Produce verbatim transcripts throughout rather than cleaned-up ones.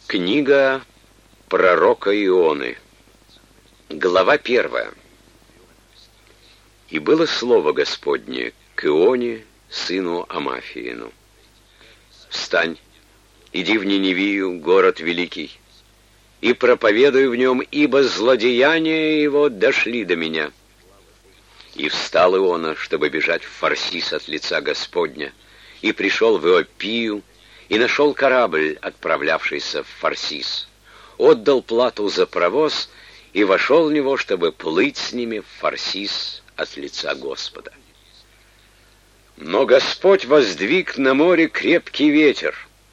Книга пророка Ионы. Глава первая. И было слово Господне к Ионе, сыну Амафиину. Встань, иди в Ниневию, город великий, и проповедуй в нем, ибо злодеяния его дошли до меня. И встал Иона, чтобы бежать в Фарсис от лица Господня, и пришел в Иопию, и нашел корабль, отправлявшийся в Фарсис, отдал плату за провоз и вошел в него, чтобы плыть с ними в Фарсис от лица Господа. Но Господь воздвиг на море крепкий ветер,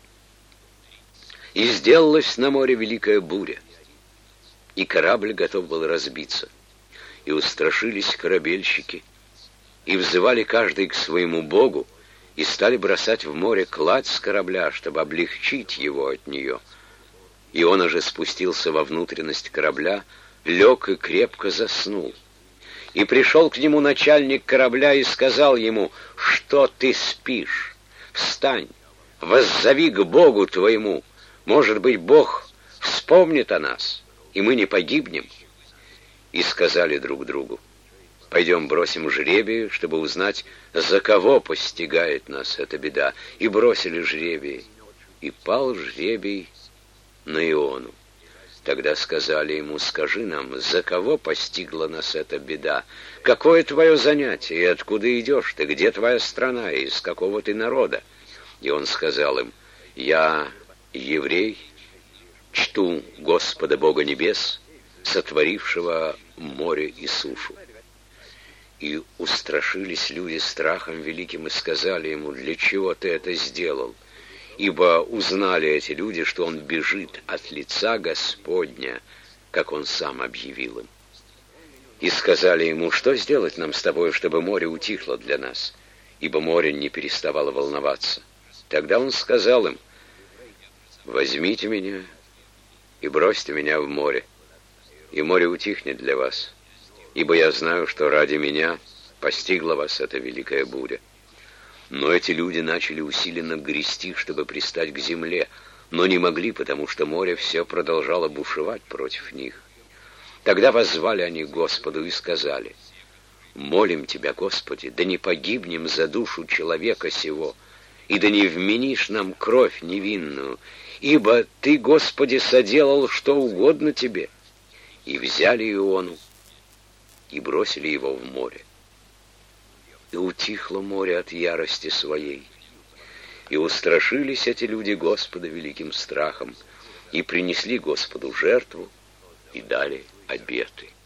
и сделалась на море великая буря, и корабль готов был разбиться, и устрашились корабельщики, и взывали каждый к своему Богу, и стали бросать в море кладь с корабля, чтобы облегчить его от нее. И он уже спустился во внутренность корабля, лег и крепко заснул. И пришел к нему начальник корабля и сказал ему: «Что ты спишь? Встань, воззови к Богу твоему. Может быть, Бог вспомнит о нас, и мы не погибнем». И сказали друг другу: «Пойдем бросим жребий, чтобы узнать, за кого постигает нас эта беда». И бросили жребий, и пал жребий на Иону. Тогда сказали ему: «Скажи нам, за кого постигла нас эта беда? Какое твое занятие, и откуда идешь ты? Где твоя страна, и из какого ты народа?» И он сказал им: «Я еврей, чту Господа Бога небес, сотворившего море и сушу». И устрашились люди страхом великим и сказали ему: «Для чего ты это сделал?» Ибо узнали эти люди, что он бежит от лица Господня, как он сам объявил им. И сказали ему: «Что сделать нам с тобой, чтобы море утихло для нас?» Ибо море не переставало волноваться. Тогда он сказал им: «Возьмите меня и бросьте меня в море, и море утихнет для вас. Ибо я знаю, что ради меня постигла вас эта великая буря». Но эти люди начали усиленно грести, чтобы пристать к земле, но не могли, потому что море все продолжало бушевать против них. Тогда воззвали они к Господу и сказали: «Молим Тебя, Господи, да не погибнем за душу человека сего, и да не вменишь нам кровь невинную, ибо Ты, Господи, соделал что угодно Тебе». И взяли Иону и бросили его в море. И утихло море от ярости своей. И устрашились эти люди Господа великим страхом, и принесли Господу жертву, и дали обеты.